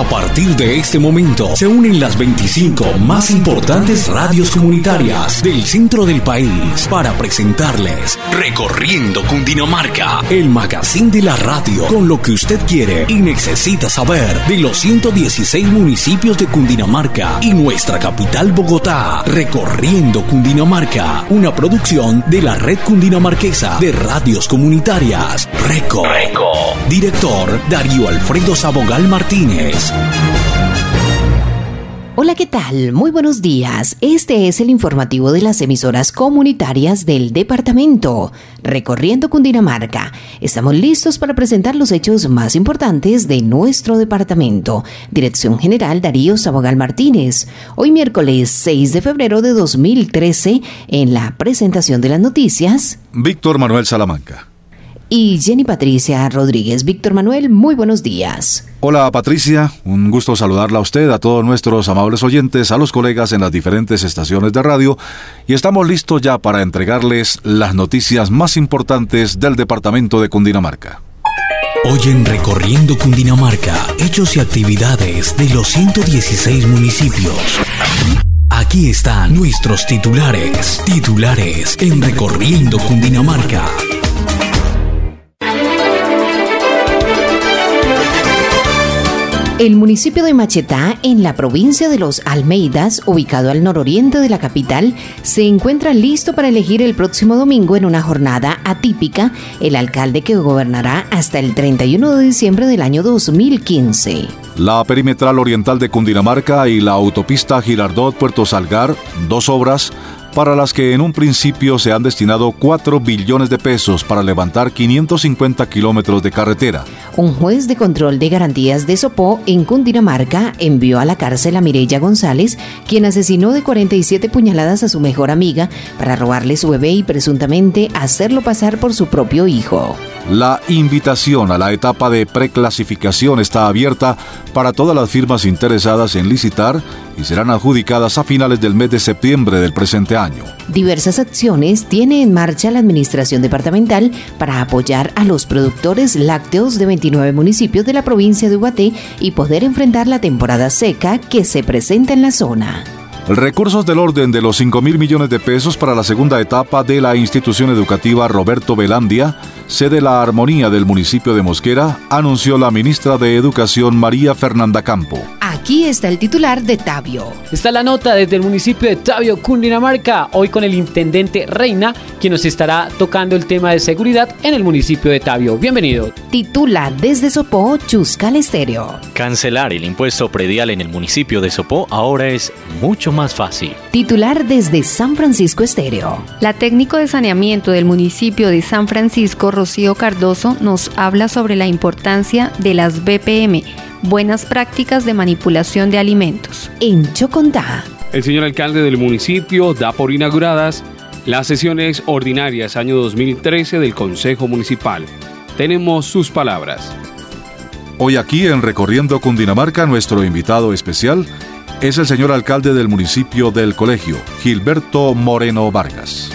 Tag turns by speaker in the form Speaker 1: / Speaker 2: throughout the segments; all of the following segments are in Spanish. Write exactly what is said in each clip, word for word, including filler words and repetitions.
Speaker 1: A partir de este momento se unen las veinticinco más importantes radios comunitarias del centro del país para presentarles Recorriendo Cundinamarca, el magazine de la radio con lo que usted quiere y necesita saber de los ciento dieciséis municipios de Cundinamarca y nuestra capital Bogotá. Recorriendo Cundinamarca, una producción de la Red Cundinamarquesa de Radios Comunitarias, Reco. Reco. Director Darío Alfredo Sabogal Martínez.
Speaker 2: Hola, ¿qué tal? Muy buenos días. Este es el informativo de las emisoras comunitarias del departamento. Recorriendo Cundinamarca. Estamos listos para presentar los hechos más importantes de nuestro departamento. Dirección General Darío Sabogal Martínez. Hoy miércoles seis de febrero de dos mil trece, en la presentación de las noticias,
Speaker 3: Víctor Manuel Salamanca
Speaker 2: y Jenny Patricia Rodríguez. Víctor Manuel, muy buenos días.
Speaker 3: Hola Patricia, un gusto saludarla a usted, a todos nuestros amables oyentes, a los colegas en las diferentes estaciones de radio, y estamos listos ya para entregarles las noticias más importantes del departamento de Cundinamarca.
Speaker 1: Hoy en Recorriendo Cundinamarca, hechos y actividades de los ciento dieciséis municipios. Aquí están nuestros titulares, titulares en Recorriendo Cundinamarca.
Speaker 2: El municipio de Machetá, en la provincia de Los Almeidas, ubicado al nororiente de la capital, se encuentra listo para elegir el próximo domingo, en una jornada atípica, el alcalde que gobernará hasta el treinta y uno de diciembre del año dos mil quince.
Speaker 3: La perimetral oriental de Cundinamarca y la autopista Girardot-Puerto Salgar, dos obras para las que en un principio se han destinado cuatro billones de pesos para levantar quinientos cincuenta kilómetros de carretera.
Speaker 2: Un juez de control de garantías de Sopó, en Cundinamarca, envió a la cárcel a Mireya González, quien asesinó de cuarenta y siete puñaladas a su mejor amiga para robarle su bebé y presuntamente hacerlo pasar por su propio hijo.
Speaker 3: La invitación a la etapa de preclasificación está abierta para todas las firmas interesadas en licitar y serán adjudicadas a finales del mes de septiembre del presente año.
Speaker 2: Diversas acciones tiene en marcha la administración departamental para apoyar a los productores lácteos de veintinueve municipios de la provincia de Ubaté y poder enfrentar la temporada seca que se presenta en la zona.
Speaker 3: Recursos del orden de los cinco mil millones de pesos para la segunda etapa de la institución educativa Roberto Velandia, sede La Armonía del municipio de Mosquera, anunció la ministra de Educación María Fernanda Campo.
Speaker 2: Aquí está el titular de Tabio.
Speaker 4: Está la nota desde el municipio de Tabio, Cundinamarca, hoy con el intendente Reina, quien nos estará tocando el tema de seguridad en el municipio de Tabio. Bienvenido.
Speaker 2: Titula desde Sopó, Chuscal Estéreo.
Speaker 5: Cancelar el impuesto predial en el municipio de Sopó ahora es mucho más fácil.
Speaker 2: Titular desde San Francisco Estéreo.
Speaker 6: La técnico de saneamiento del municipio de San Francisco, Rocío Cardoso, nos habla sobre la importancia de las B P M, buenas prácticas de manipulación de alimentos.
Speaker 2: En Chocontá,
Speaker 7: el señor alcalde del municipio da por inauguradas las sesiones ordinarias año dos mil trece del Consejo Municipal. Tenemos sus palabras.
Speaker 3: Hoy aquí en Recorriendo Cundinamarca, nuestro invitado especial es el señor alcalde del municipio del Colegio, Gilberto Moreno Vargas.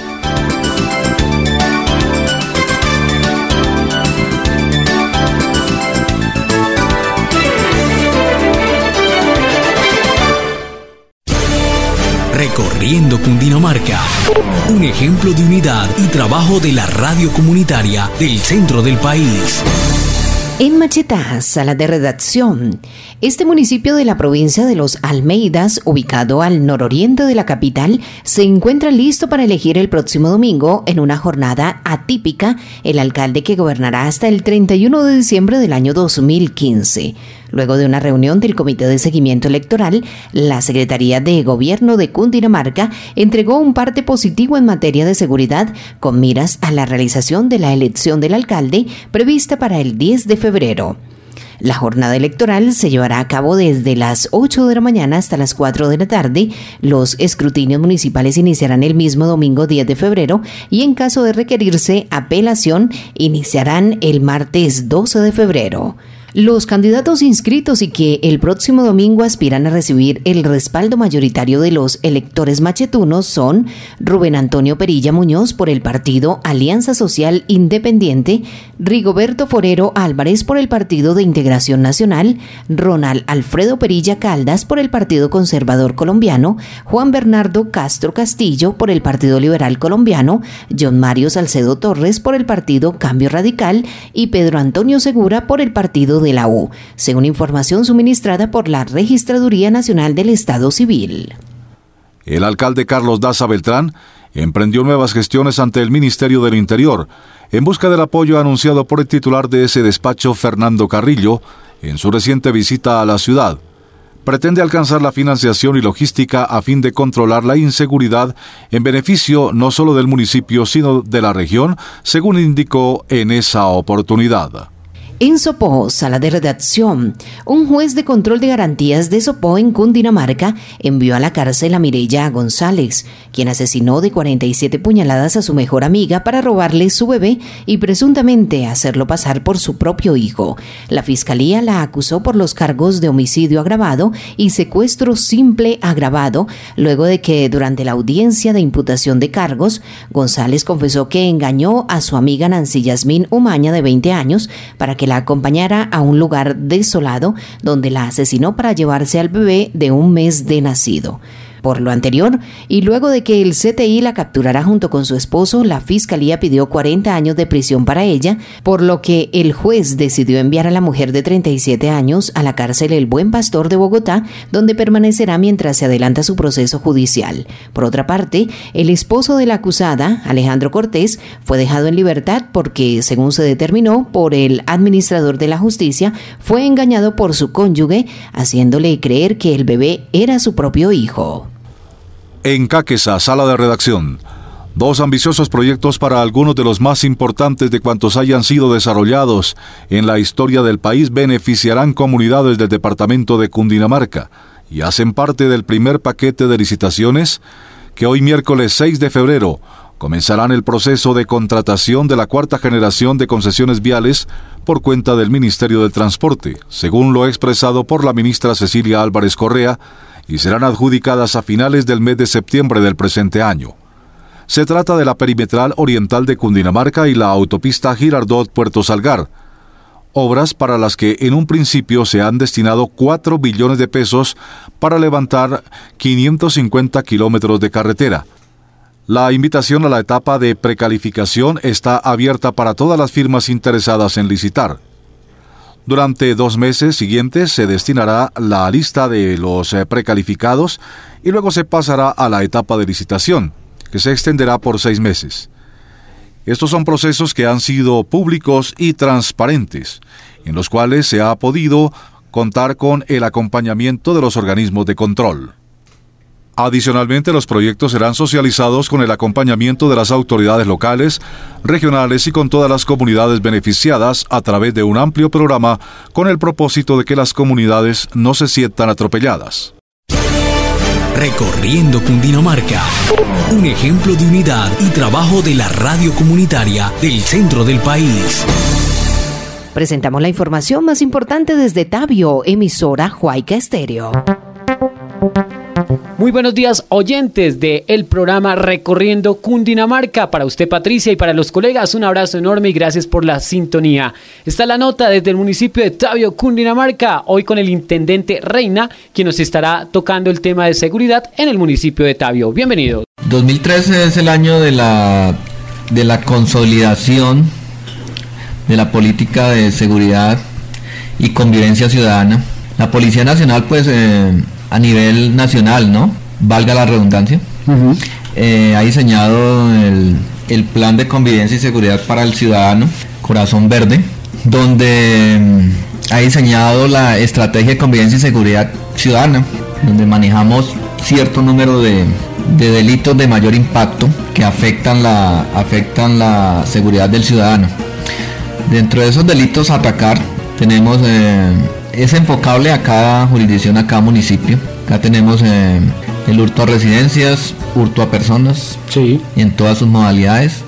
Speaker 1: Recorriendo Cundinamarca, un ejemplo de unidad y trabajo de la radio comunitaria del centro del país.
Speaker 2: En Machetá, sala de redacción. Este municipio de la provincia de Los Almeidas, ubicado al nororiente de la capital, se encuentra listo para elegir el próximo domingo, en una jornada atípica, el alcalde que gobernará hasta el treinta y uno de diciembre del año dos mil quince. Luego de una reunión del Comité de Seguimiento Electoral, la Secretaría de Gobierno de Cundinamarca entregó un parte positivo en materia de seguridad con miras a la realización de la elección del alcalde prevista para el diez de febrero. La jornada electoral se llevará a cabo desde las ocho de la mañana hasta las cuatro de la tarde. Los escrutinios municipales iniciarán el mismo domingo diez de febrero y, en caso de requerirse apelación, iniciarán el martes doce de febrero. Los candidatos inscritos y que el próximo domingo aspiran a recibir el respaldo mayoritario de los electores machetunos son Rubén Antonio Perilla Muñoz por el partido Alianza Social Independiente, Rigoberto Forero Álvarez por el Partido de Integración Nacional, Ronald Alfredo Perilla Caldas por el Partido Conservador Colombiano, Juan Bernardo Castro Castillo por el Partido Liberal Colombiano, John Mario Salcedo Torres por el Partido Cambio Radical y Pedro Antonio Segura por el Partido de la U, según información suministrada por la Registraduría Nacional del Estado Civil.
Speaker 3: El alcalde Carlos Daza Beltrán emprendió nuevas gestiones ante el Ministerio del Interior en busca del apoyo anunciado por el titular de ese despacho, Fernando Carrillo, en su reciente visita a la ciudad. Pretende alcanzar la financiación y logística a fin de controlar la inseguridad en beneficio no solo del municipio, sino de la región, según indicó en esa oportunidad.
Speaker 2: En Sopó, sala de redacción, un juez de control de garantías de Sopó en Cundinamarca envió a la cárcel a Mireya González, quien asesinó de cuarenta y siete puñaladas a su mejor amiga para robarle su bebé y presuntamente hacerlo pasar por su propio hijo. La fiscalía la acusó por los cargos de homicidio agravado y secuestro simple agravado, luego de que durante la audiencia de imputación de cargos, González confesó que engañó a su amiga Nancy Yasmín Umaña de veinte años para que la acompañara a un lugar desolado donde la asesinó para llevarse al bebé de un mes de nacido. Por lo anterior, y luego de que el C T I la capturara junto con su esposo, la fiscalía pidió cuarenta años de prisión para ella, por lo que el juez decidió enviar a la mujer de treinta y siete años a la cárcel El Buen Pastor de Bogotá, donde permanecerá mientras se adelanta su proceso judicial. Por otra parte, el esposo de la acusada, Alejandro Cortés, fue dejado en libertad porque, según se determinó por el administrador de la justicia, fue engañado por su cónyuge, haciéndole creer que el bebé era su propio hijo.
Speaker 3: En Caquesa, sala de redacción, dos ambiciosos proyectos para algunos de los más importantes de cuantos hayan sido desarrollados en la historia del país beneficiarán comunidades del departamento de Cundinamarca y hacen parte del primer paquete de licitaciones que hoy miércoles seis de febrero comenzarán el proceso de contratación de la cuarta generación de concesiones viales por cuenta del Ministerio de Transporte, según lo expresado por la ministra Cecilia Álvarez Correa, y serán adjudicadas a finales del mes de septiembre del presente año. Se trata de la perimetral oriental de Cundinamarca y la autopista Girardot-Puerto Salgar, obras para las que en un principio se han destinado cuatro billones de pesos para levantar quinientos cincuenta kilómetros de carretera. La invitación a la etapa de precalificación está abierta para todas las firmas interesadas en licitar. Durante dos meses siguientes se destinará la lista de los precalificados y luego se pasará a la etapa de licitación, que se extenderá por seis meses. Estos son procesos que han sido públicos y transparentes, en los cuales se ha podido contar con el acompañamiento de los organismos de control. Adicionalmente, los proyectos serán socializados con el acompañamiento de las autoridades locales, regionales y con todas las comunidades beneficiadas a través de un amplio programa con el propósito de que las comunidades no se sientan atropelladas.
Speaker 1: Recorriendo Cundinamarca, un ejemplo de unidad y trabajo de la radio comunitaria del centro del país.
Speaker 2: Presentamos la información más importante desde Tabio, emisora Huayca Estéreo.
Speaker 4: Muy buenos días, oyentes del programa Recorriendo Cundinamarca. Para usted, Patricia, y para los colegas, un abrazo enorme y gracias por la sintonía. Está la nota desde el municipio de Tabio, Cundinamarca, hoy con el intendente Reina, quien nos estará tocando el tema de seguridad en el municipio de Tabio. Bienvenido.
Speaker 8: dos mil trece es el año de la, de la consolidación de la política de seguridad y convivencia ciudadana. La Policía Nacional, pues... Eh, a nivel nacional, ¿no? Valga la redundancia, uh-huh. eh, ha diseñado el, el plan de convivencia y seguridad para el ciudadano, Corazón Verde, donde mm, ha diseñado la estrategia de convivencia y seguridad ciudadana, donde manejamos cierto número de, de delitos de mayor impacto que afectan la, afectan la seguridad del ciudadano. Dentro de esos delitos a atacar tenemos... Eh, Es enfocable a cada jurisdicción, a cada municipio. Acá tenemos eh, el hurto a residencias, hurto a personas, sí, en todas sus modalidades.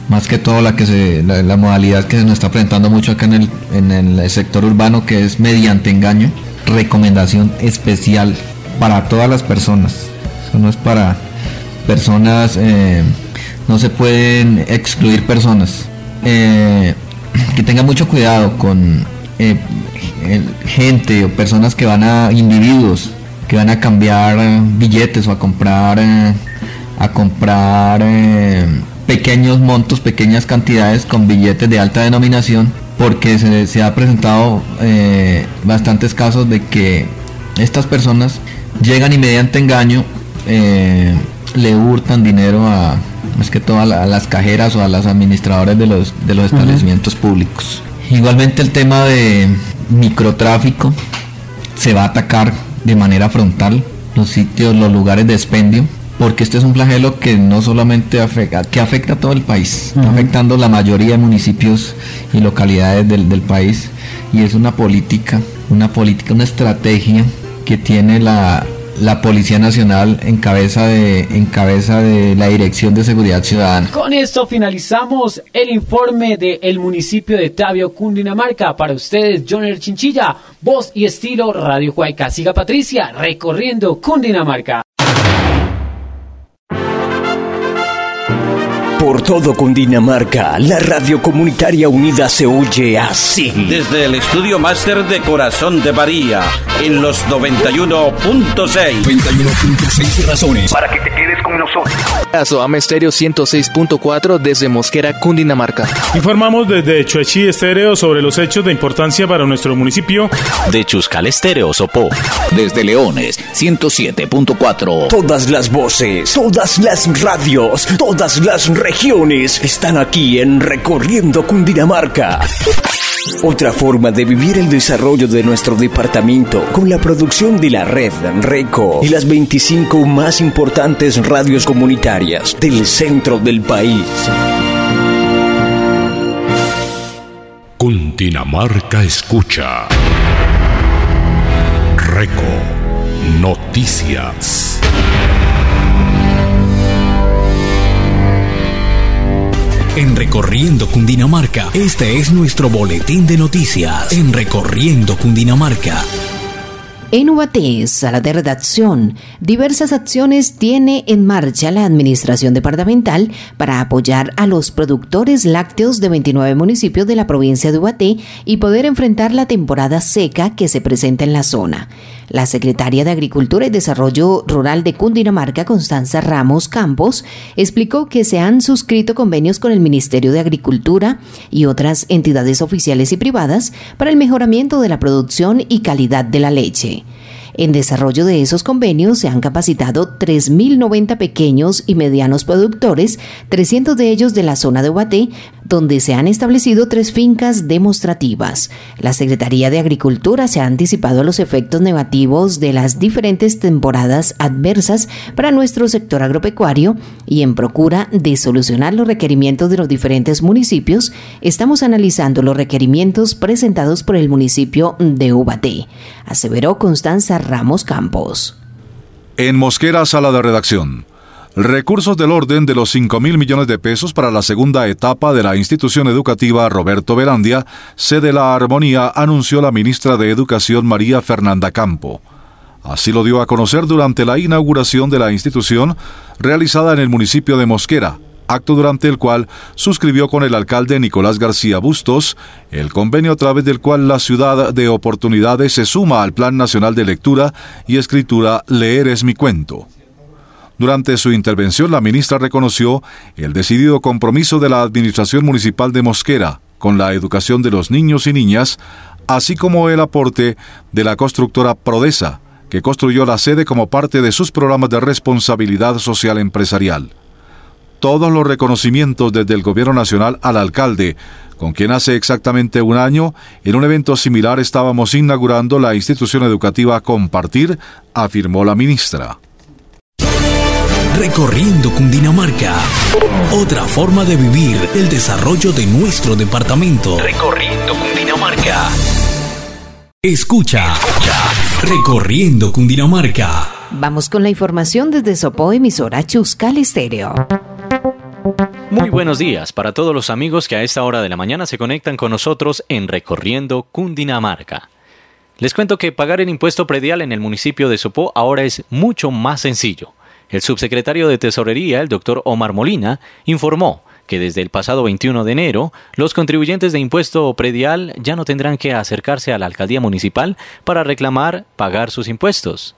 Speaker 8: más que todo la que se la, la modalidad que se nos está presentando mucho acá en el, en el sector urbano, que es mediante engaño. Recomendación especial para todas las personas, eso no es para personas, eh, no se pueden excluir personas, eh, que tengan mucho cuidado con eh, gente o personas que van a, individuos que van a cambiar eh, billetes o a comprar eh, a comprar eh, pequeños montos, pequeñas cantidades con billetes de alta denominación, porque se, se ha presentado eh, bastantes casos de que estas personas llegan y mediante engaño eh, le hurtan dinero a, más que todo a, la, a las cajeras o a las administradoras de los, de los establecimientos uh-huh. públicos. Igualmente el tema de microtráfico se va a atacar de manera frontal los sitios, los lugares de expendio, porque este es un flagelo que no solamente afecta, que afecta a todo el país, uh-huh. está afectando la mayoría de municipios y localidades del, del país, y es una política, una política, una estrategia que tiene la, la Policía Nacional en cabeza de, en cabeza de la Dirección de Seguridad Ciudadana.
Speaker 4: Con esto finalizamos el informe del municipio de Tabio, Cundinamarca. Para ustedes, Joner Chinchilla, voz y estilo Radio Huayca. Siga Patricia recorriendo Cundinamarca.
Speaker 1: Por todo Cundinamarca, la radio comunitaria unida se oye así.
Speaker 9: Desde el estudio máster de Corazón de María, en los noventa y uno punto seis.
Speaker 1: noventa y uno punto seis razones
Speaker 10: para que te quedes con nosotros.
Speaker 11: Soama Estéreo ciento seis punto cuatro desde Mosquera, Cundinamarca.
Speaker 12: Informamos desde Chuechi Estéreo sobre los hechos de importancia para nuestro municipio.
Speaker 5: De Chuscal Estéreo, Sopó.
Speaker 1: Desde Leones, ciento siete punto cuatro. Todas las voces, todas las radios, todas las regiones están aquí en Recorriendo Cundinamarca. Otra forma de vivir el desarrollo de nuestro departamento con la producción de la red RECO y las veinticinco más importantes radios comunitarias del centro del país.
Speaker 13: Cundinamarca escucha. RECO Noticias.
Speaker 1: En Recorriendo Cundinamarca, este es nuestro boletín de noticias. En Recorriendo Cundinamarca.
Speaker 2: En Ubaté, sala de redacción, diversas acciones tiene en marcha la administración departamental para apoyar a los productores lácteos de veintinueve municipios de la provincia de Ubaté y poder enfrentar la temporada seca que se presenta en la zona. La secretaria de Agricultura y Desarrollo Rural de Cundinamarca, Constanza Ramos Campos, explicó que se han suscrito convenios con el Ministerio de Agricultura y otras entidades oficiales y privadas para el mejoramiento de la producción y calidad de la leche. En desarrollo de esos convenios se han capacitado tres mil noventa pequeños y medianos productores, trescientos de ellos de la zona de Ubaté, donde se han establecido tres fincas demostrativas. La Secretaría de Agricultura se ha anticipado a los efectos negativos de las diferentes temporadas adversas para nuestro sector agropecuario y en procura de solucionar los requerimientos de los diferentes municipios, estamos analizando los requerimientos presentados por el municipio de Ubaté, aseveró Constanza Ramos Campos.
Speaker 3: En Mosquera, sala de redacción. Recursos del orden de los cinco mil millones de pesos para la segunda etapa de la institución educativa Roberto Velandia, sede La Armonía, anunció la ministra de Educación María Fernanda Campo. Así lo dio a conocer durante la inauguración de la institución realizada en el municipio de Mosquera, acto durante el cual suscribió con el alcalde Nicolás García Bustos el convenio a través del cual la ciudad de oportunidades se suma al Plan Nacional de Lectura y Escritura Leer es mi cuento. Durante su intervención, la ministra reconoció el decidido compromiso de la Administración Municipal de Mosquera con la educación de los niños y niñas, así como el aporte de la constructora Prodesa, que construyó la sede como parte de sus programas de responsabilidad social empresarial. Todos los reconocimientos desde el Gobierno Nacional al alcalde, con quien hace exactamente un año, en un evento similar estábamos inaugurando la institución educativa Compartir, afirmó la ministra.
Speaker 1: Recorriendo Cundinamarca. Otra forma de vivir el desarrollo de nuestro departamento. Recorriendo Cundinamarca. Escucha. Escucha. Recorriendo Cundinamarca.
Speaker 2: Vamos con la información desde Sopó, emisora Chuscal Estéreo.
Speaker 5: Muy buenos días para todos los amigos que a esta hora de la mañana se conectan con nosotros en Recorriendo Cundinamarca. Les cuento que pagar el impuesto predial en el municipio de Sopó ahora es mucho más sencillo. El subsecretario de Tesorería, el doctor Omar Molina, informó que desde el pasado veintiuno de enero, los contribuyentes de impuesto predial ya no tendrán que acercarse a la alcaldía municipal para reclamar pagar sus impuestos.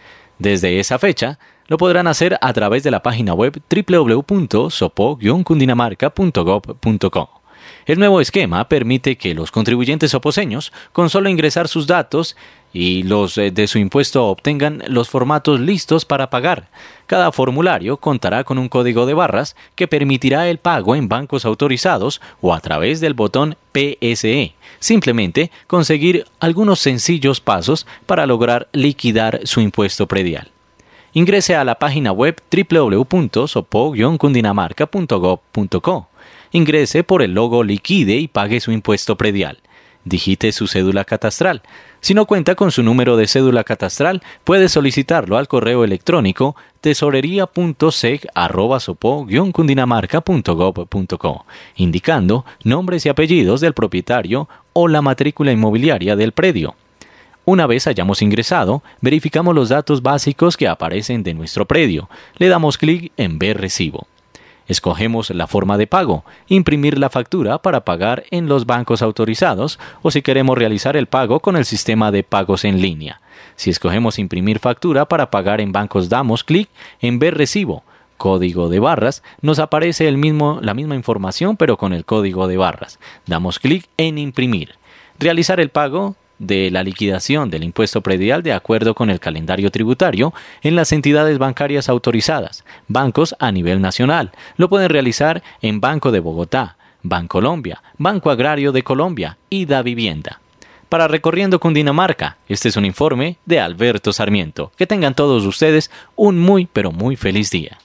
Speaker 5: Desde esa fecha, lo podrán hacer a través de la página web doble u doble u doble u punto sopo guion cundinamarca punto gob punto co. El nuevo esquema permite que los contribuyentes soposeños, con solo ingresar sus datos y los de su impuesto, obtengan los formatos listos para pagar. Cada formulario contará con un código de barras que permitirá el pago en bancos autorizados o a través del botón P S E. Simplemente conseguir algunos sencillos pasos para lograr liquidar su impuesto predial. Ingrese a la página web doble u doble u doble u punto sopo guion cundinamarca punto gob punto co. Ingrese por el logo Liquide y pague su impuesto predial. Digite su cédula catastral. Si no cuenta con su número de cédula catastral, puede solicitarlo al correo electrónico tesorería punto sec arroba sopo guion cundinamarca punto gob punto co, indicando nombres y apellidos del propietario o la matrícula inmobiliaria del predio. Una vez hayamos ingresado, verificamos los datos básicos que aparecen de nuestro predio. Le damos clic en Ver recibo. Escogemos la forma de pago, imprimir la factura para pagar en los bancos autorizados o si queremos realizar el pago con el sistema de pagos en línea. Si escogemos imprimir factura para pagar en bancos, damos clic en Ver recibo. Código de barras, nos aparece el mismo, la misma información pero con el código de barras. Damos clic en Imprimir. Realizar el pago de la liquidación del impuesto predial de acuerdo con el calendario tributario en las entidades bancarias autorizadas, bancos a nivel nacional. Lo pueden realizar en Banco de Bogotá, Bancolombia, Banco Agrario de Colombia y Da Vivienda. Para Recorriendo Cundinamarca, este es un informe de Alberto Sarmiento. Que tengan todos ustedes un muy pero muy feliz día.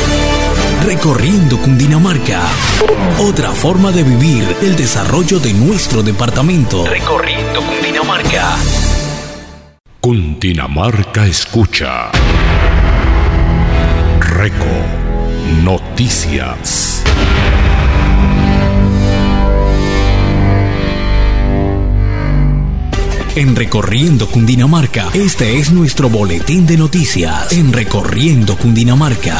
Speaker 1: Recorriendo Cundinamarca. Otra forma de vivir el desarrollo de nuestro departamento. Recorriendo Cundinamarca.
Speaker 13: Cundinamarca escucha. Reco Noticias.
Speaker 1: En Recorriendo Cundinamarca, este es nuestro boletín de noticias. En Recorriendo Cundinamarca.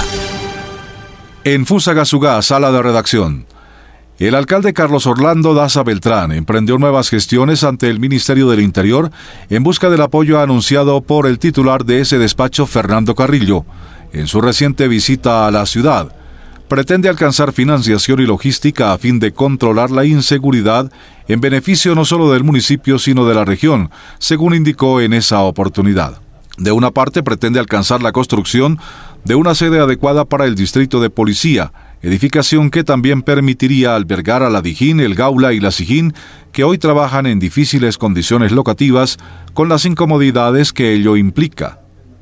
Speaker 3: En Fusagasugá, sala de redacción. El alcalde Carlos Orlando Daza Beltrán emprendió nuevas gestiones ante el Ministerio del Interior en busca del apoyo anunciado por el titular de ese despacho, Fernando Carrillo, en su reciente visita a la ciudad. Pretende alcanzar financiación y logística a fin de controlar la inseguridad en beneficio no solo del municipio sino de la región, según indicó en esa oportunidad. De una parte, pretende alcanzar la construcción de una sede adecuada para el distrito de policía, edificación que también permitiría albergar a la Dijín, el Gaula y la Sijín, que hoy trabajan en difíciles condiciones locativas, con las incomodidades que ello implica.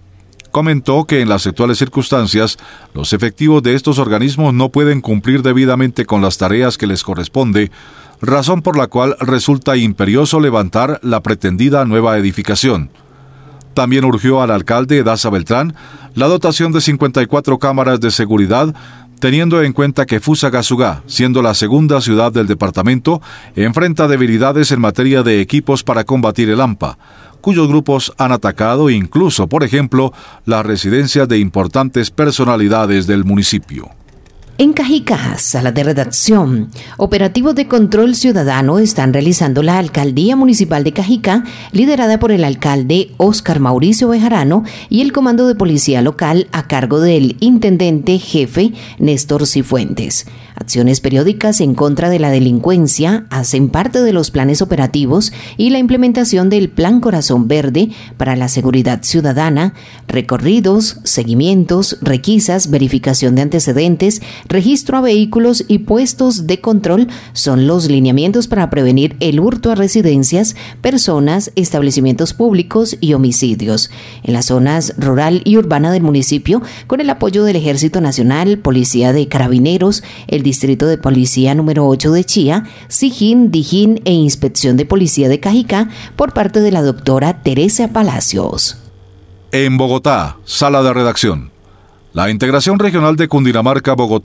Speaker 3: Comentó que en las actuales circunstancias, los efectivos de estos organismos no pueden cumplir debidamente con las tareas que les corresponde, razón por la cual resulta imperioso levantar la pretendida nueva edificación. También urgió al alcalde Daza Beltrán la dotación de cincuenta y cuatro cámaras de seguridad, teniendo en cuenta que Fusagasugá, siendo la segunda ciudad del departamento, enfrenta debilidades en materia de equipos para combatir el AMPA, cuyos grupos han atacado incluso, por ejemplo, las residencias de importantes personalidades del municipio.
Speaker 2: En Cajicá, sala de redacción, operativos de control ciudadano están realizando la Alcaldía Municipal de Cajicá, liderada por el alcalde Óscar Mauricio Bejarano y el Comando de Policía Local a cargo del Intendente Jefe Néstor Cifuentes. Acciones periódicas en contra de la delincuencia hacen parte de los planes operativos y la implementación del Plan Corazón Verde para la seguridad ciudadana, recorridos, seguimientos, requisas, verificación de antecedentes, registro a vehículos y puestos de control son los lineamientos para prevenir el hurto a residencias, personas, establecimientos públicos y homicidios. En las zonas rural y urbana del municipio, con el apoyo del Ejército Nacional, Policía de Carabineros, el Distrito de Policía número ocho de Chía, Sijín, Dijín e Inspección de Policía de Cajicá por parte de la doctora Teresa Palacios.
Speaker 3: En Bogotá, sala de redacción. La Integración Regional de Cundinamarca-Bogotá,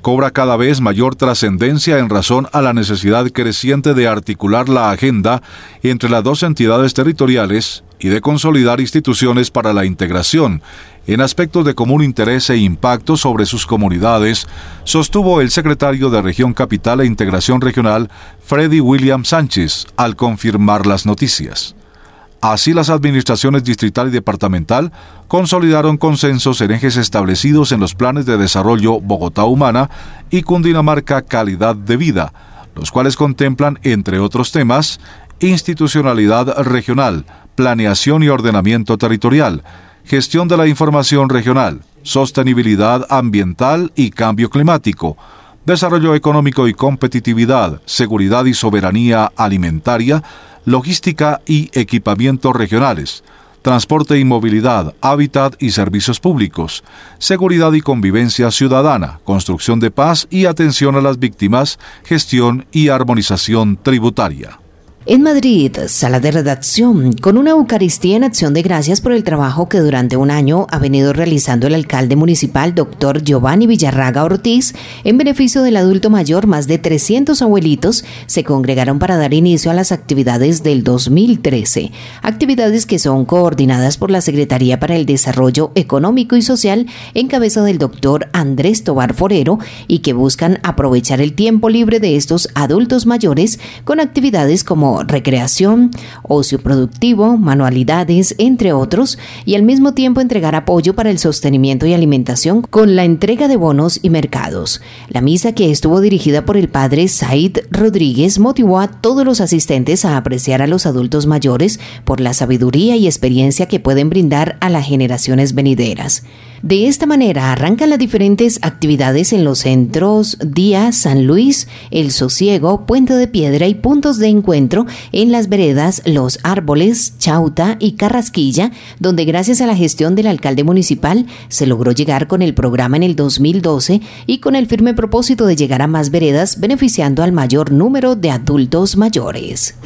Speaker 3: cobra cada vez mayor trascendencia en razón a la necesidad creciente de articular la agenda entre las dos entidades territoriales y de consolidar instituciones para la integración en aspectos de común interés e impacto sobre sus comunidades, sostuvo el secretario de Región Capital e Integración Regional, Freddy William Sánchez, al confirmar las noticias. Así, las administraciones distrital y departamental consolidaron consensos en ejes establecidos en los planes de desarrollo Bogotá Humana y Cundinamarca Calidad de Vida, los cuales contemplan, entre otros temas, institucionalidad regional, planeación y ordenamiento territorial, gestión de la información regional, sostenibilidad ambiental y cambio climático, desarrollo económico y competitividad, seguridad y soberanía alimentaria, logística y equipamientos regionales, transporte y movilidad, hábitat y servicios públicos, seguridad y convivencia ciudadana, construcción de paz y atención a las víctimas, gestión y armonización tributaria.
Speaker 2: En Madrid, sala de redacción, con una Eucaristía en acción de gracias por el trabajo que durante un año ha venido realizando el alcalde municipal, doctor Giovanni Villarraga Ortiz, en beneficio del adulto mayor. Más de trescientos abuelitos se congregaron para dar inicio a las actividades del dos mil trece, actividades que son coordinadas por la Secretaría para el Desarrollo Económico y Social en cabeza del doctor Andrés Tobar Forero y que buscan aprovechar el tiempo libre de estos adultos mayores con actividades como recreación, ocio productivo, manualidades, entre otros, y al mismo tiempo entregar apoyo para el sostenimiento y alimentación con la entrega de bonos y mercados. La misa, que estuvo dirigida por el padre Said Rodríguez, motivó a todos los asistentes a apreciar a los adultos mayores por la sabiduría y experiencia que pueden brindar a las generaciones venideras. De esta manera arrancan las diferentes actividades en los centros Día San Luis, El Sosiego, Puente de Piedra y puntos de encuentro en las veredas Los Árboles, Chauta y Carrasquilla, donde gracias a la gestión del alcalde municipal se logró llegar con el programa en el dos mil doce y con el firme propósito de llegar a más veredas, beneficiando al mayor número de adultos mayores.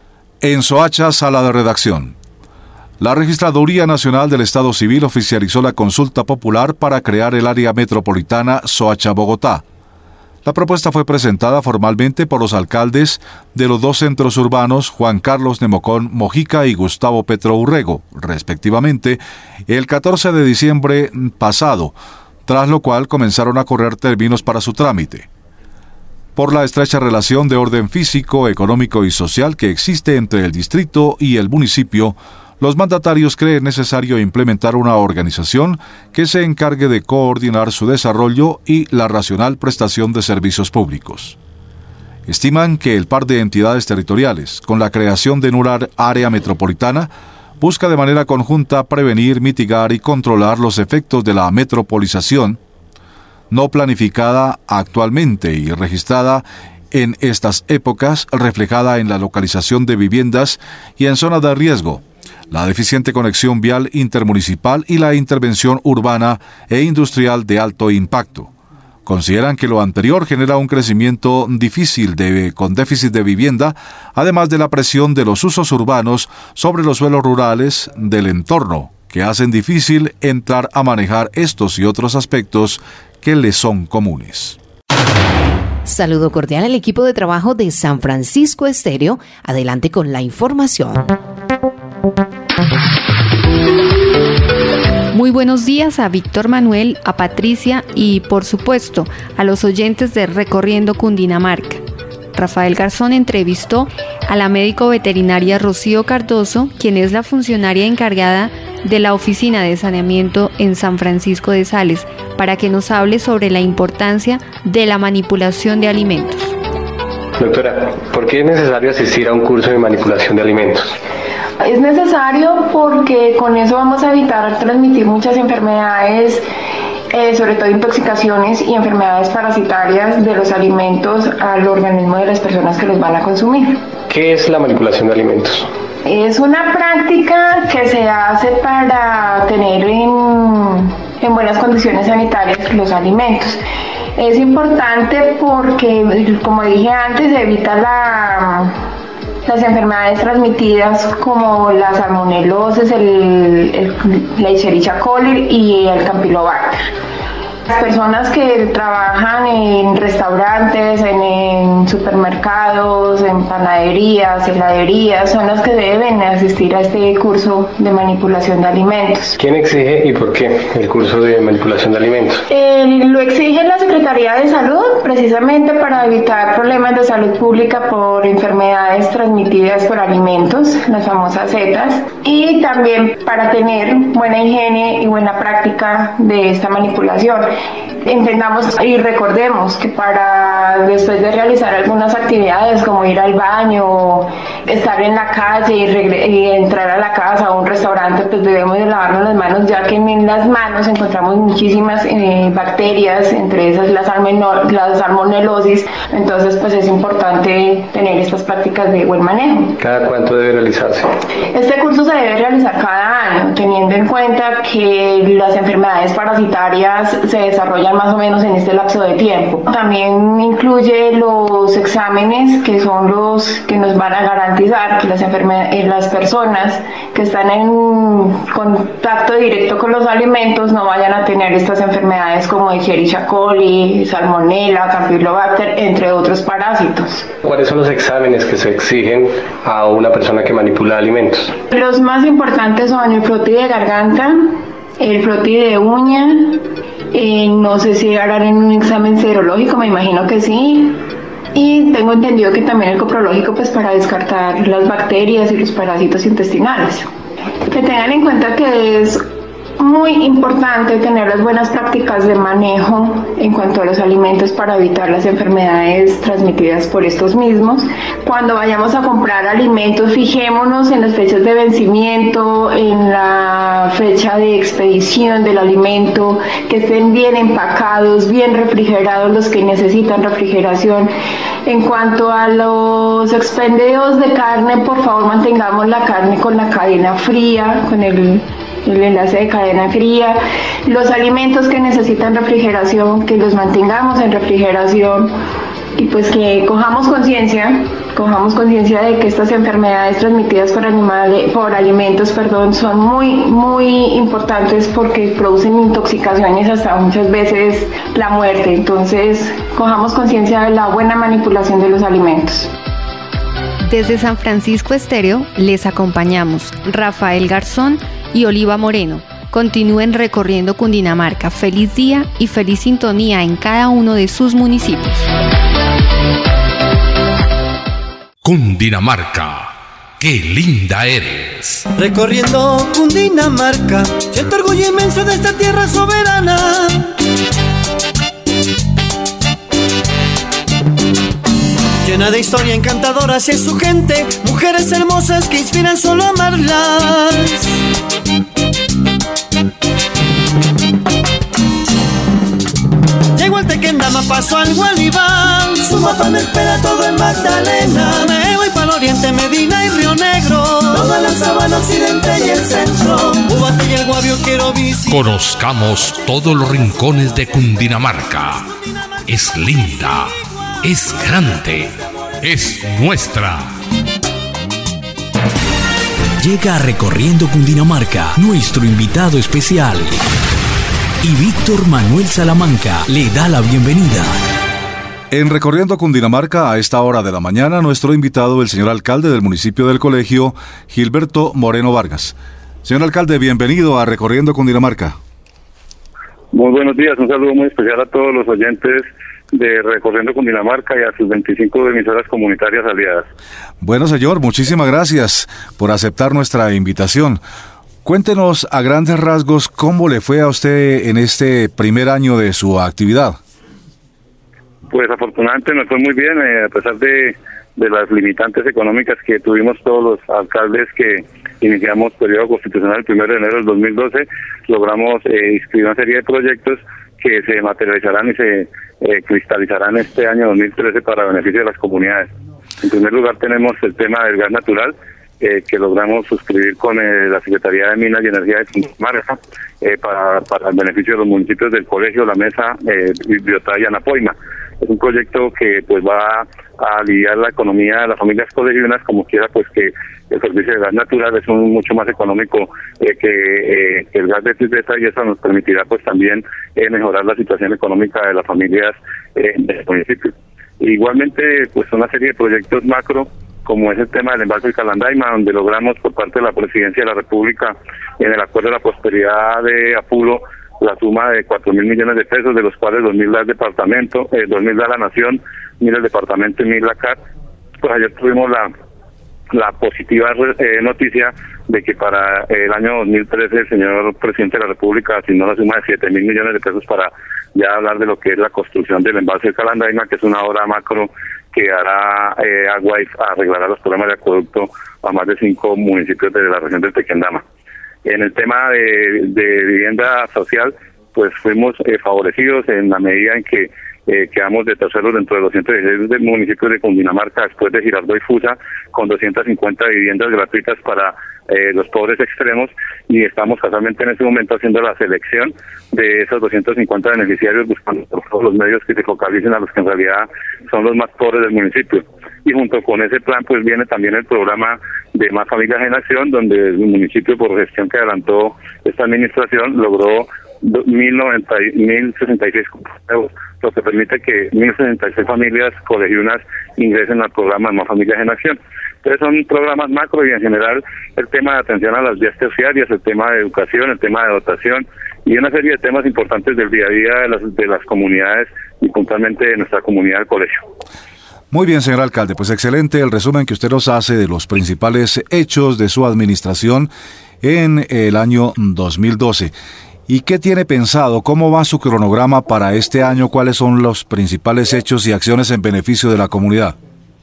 Speaker 3: En Soacha, sala de redacción. La Registraduría Nacional del Estado Civil oficializó la consulta popular para crear el área metropolitana Soacha-Bogotá. La propuesta fue presentada formalmente por los alcaldes de los dos centros urbanos, Juan Carlos Nemocón Mojica y Gustavo Petro Urrego, respectivamente, el catorce de diciembre pasado, tras lo cual comenzaron a correr términos para su trámite. Por la estrecha relación de orden físico, económico y social que existe entre el distrito y el municipio, los mandatarios creen necesario implementar una organización que se encargue de coordinar su desarrollo y la racional prestación de servicios públicos. Estiman que el par de entidades territoriales, con la creación de una área metropolitana, busca de manera conjunta prevenir, mitigar y controlar los efectos de la metropolización, no planificada actualmente y registrada en estas épocas, reflejada en la localización de viviendas y en zonas de riesgo, la deficiente conexión vial intermunicipal y la intervención urbana e industrial de alto impacto. Consideran que lo anterior genera un crecimiento difícil de, con déficit de vivienda, además de la presión de los usos urbanos sobre los suelos rurales del entorno, que hacen difícil entrar a manejar estos y otros aspectos que les son comunes.
Speaker 2: Saludo cordial al equipo de trabajo de San Francisco Estéreo. Adelante con la información.
Speaker 6: Muy buenos días a Víctor Manuel, a Patricia y, por supuesto, a los oyentes de Recorriendo Cundinamarca. Rafael Garzón entrevistó a la médico veterinaria Rocío Cardoso, quien es la funcionaria encargada de la Oficina de Saneamiento en San Francisco de Sales, para que nos hable sobre la importancia de la manipulación de alimentos.
Speaker 10: Doctora, ¿por qué es necesario asistir a un curso de manipulación de alimentos?
Speaker 14: Es necesario porque con eso vamos a evitar transmitir muchas enfermedades, eh, sobre todo intoxicaciones y enfermedades parasitarias de los alimentos al organismo de las personas que los van a consumir.
Speaker 10: ¿Qué es la manipulación de alimentos?
Speaker 14: Es una práctica que se hace para tener en, en buenas condiciones sanitarias los alimentos. Es importante porque, como dije antes, evita la... las enfermedades transmitidas como la salmonelosis, el, el, la Escherichia coli y el Campylobacter. Las personas que trabajan en restaurantes, en, en supermercados, en panaderías, heladerías, son las que deben asistir a este curso de manipulación de alimentos.
Speaker 10: ¿Quién exige y por qué el curso de manipulación de alimentos?
Speaker 14: Eh, lo exige la Secretaría de Salud, precisamente para evitar problemas de salud pública por enfermedades transmitidas por alimentos, las famosas zetas, y también para tener buena higiene y buena práctica de esta manipulación. Entendamos y recordemos que para después de realizar algunas actividades como ir al baño, estar en la calle y, regre- y entrar a la casa o a un restaurante, pues debemos de lavarnos las manos, ya que en las manos encontramos muchísimas eh, bacterias, entre esas la, salmeno- la salmonelosis. Entonces pues es importante tener estas prácticas de buen manejo.
Speaker 10: ¿Cada cuánto debe realizarse?
Speaker 14: Este curso se debe realizar cada año, teniendo en cuenta que las enfermedades parasitarias se desarrollan más o menos en este lapso de tiempo. También incluye los exámenes que son los que nos van a garantizar que las, enfermedades, las personas que están en contacto directo con los alimentos no vayan a tener estas enfermedades como Escherichia coli, Salmonella, Campylobacter, entre otros parásitos.
Speaker 10: ¿Cuáles son los exámenes que se exigen a una persona que manipula alimentos?
Speaker 14: Los más importantes son el frotí de garganta, el frotí de uña, eh, no sé si harán un examen serológico, me imagino que sí, y tengo entendido que también el coprológico, pues para descartar las bacterias y los parásitos intestinales. Que tengan en cuenta que es muy importante tener las buenas prácticas de manejo en cuanto a los alimentos para evitar las enfermedades transmitidas por estos mismos. Cuando vayamos a comprar alimentos, fijémonos en las fechas de vencimiento, en la fecha de expedición del alimento, que estén bien empacados, bien refrigerados los que necesitan refrigeración. En cuanto a los expendios de carne, por favor mantengamos la carne con la cadena fría, con el el enlace de cadena fría. Los alimentos que necesitan refrigeración, que los mantengamos en refrigeración, y pues que cojamos conciencia, cojamos conciencia de que estas enfermedades transmitidas por animales, por alimentos, perdón, son muy, muy importantes porque producen intoxicaciones, hasta muchas veces la muerte. Entonces, cojamos conciencia de la buena manipulación de los alimentos.
Speaker 6: Desde San Francisco Estéreo les acompañamos Rafael Garzón y Oliva Moreno. Continúen recorriendo Cundinamarca. Feliz día y feliz sintonía en cada uno de sus municipios.
Speaker 13: Cundinamarca, qué linda eres.
Speaker 15: Recorriendo Cundinamarca, siento orgullo inmenso de esta tierra soberana. Llena de historia encantadora hacia su gente, mujeres hermosas que inspiran solo a amarlas. Llego al Tequendama, paso al Gualibán, su mapa me espera todo en Magdalena. Me voy para el oriente, Medina y Río Negro, toda la sabana occidente y el centro, Ubaté y el Guavio quiero visitar.
Speaker 13: Conozcamos todos los rincones de Cundinamarca. Es linda, es grande, es nuestra.
Speaker 1: Llega Recorriendo Cundinamarca nuestro invitado especial. Y Víctor Manuel Salamanca le da la bienvenida.
Speaker 3: En Recorriendo Cundinamarca, a esta hora de la mañana, nuestro invitado, el señor alcalde del municipio del Colegio, Gilberto Moreno Vargas. Señor alcalde, bienvenido a Recorriendo Cundinamarca.
Speaker 16: Muy buenos días, un saludo muy especial a todos los oyentes de Recorriendo Cundinamarca y a sus veinticinco emisoras comunitarias aliadas.
Speaker 3: Bueno, señor, muchísimas gracias por aceptar nuestra invitación. Cuéntenos a grandes rasgos cómo le fue a usted en este primer año de su actividad.
Speaker 16: Pues afortunadamente nos fue muy bien, eh, a pesar de, de las limitantes económicas que tuvimos todos los alcaldes que iniciamos periodo constitucional el primero de enero del dos mil doce, logramos eh, inscribir una serie de proyectos que se materializarán y se eh, cristalizarán este año dos mil trece para beneficio de las comunidades. En primer lugar tenemos el tema del gas natural, Eh, que logramos suscribir con eh, la Secretaría de Minas y Energía de Cundinamarca eh, para, para el beneficio de los municipios del Colegio, La Mesa, eh, Bibliotá y Anapoima. Es un proyecto que pues va a aliviar la economía de las familias colegianas, como quiera pues que el servicio de gas natural es un, mucho más económico eh, que, eh, que el gas de tizeta, y eso nos permitirá pues también eh, mejorar la situación económica de las familias eh, del municipio. Igualmente pues una serie de proyectos macro, como es el tema del embalse del Calandaima, donde logramos por parte de la Presidencia de la República, en el Acuerdo de la Prosperidad de Apulo, la suma de cuatro mil millones de pesos, de los cuales dos mil da el departamento, eh, dos mil da la Nación, mil el departamento y mil la C A R. Pues ayer tuvimos la la positiva eh, noticia de que para el año dos mil trece el señor Presidente de la República asignó la suma de siete mil millones de pesos para ya hablar de lo que es la construcción del embalse del Calandaima, que es una obra macro que hará eh, agua y arreglará los problemas de acueducto a más de cinco municipios de la región del Tequendama. En el tema de, de vivienda social, pues fuimos eh, favorecidos en la medida en que eh, quedamos de terceros dentro de los ciento dieciséis del municipio de Cundinamarca, después de Girardot y Fusa, con doscientas cincuenta viviendas gratuitas para eh, los pobres extremos, y estamos casualmente en este momento haciendo la selección de esos doscientos cincuenta beneficiarios, buscando por todos los medios que se focalicen a los que en realidad son los más pobres del municipio. Y junto con ese plan pues viene también el programa de Más Familias en Acción, donde el municipio, por gestión que adelantó esta administración, logró mil sesenta y seis euros, lo que permite que mil sesenta y seis familias colegiunas ingresen al programa de Más Familias en Acción. Entonces son programas macro, y en general el tema de atención a las vías terciarias, el tema de educación, el tema de dotación y una serie de temas importantes del día a día de las, de las comunidades y puntualmente de nuestra comunidad del colegio.
Speaker 3: Muy bien, señor alcalde, pues excelente el resumen que usted nos hace de los principales hechos de su administración en el año dos mil doce. ¿Y qué tiene pensado? ¿Cómo va su cronograma para este año? ¿Cuáles son los principales hechos y acciones en beneficio de la comunidad?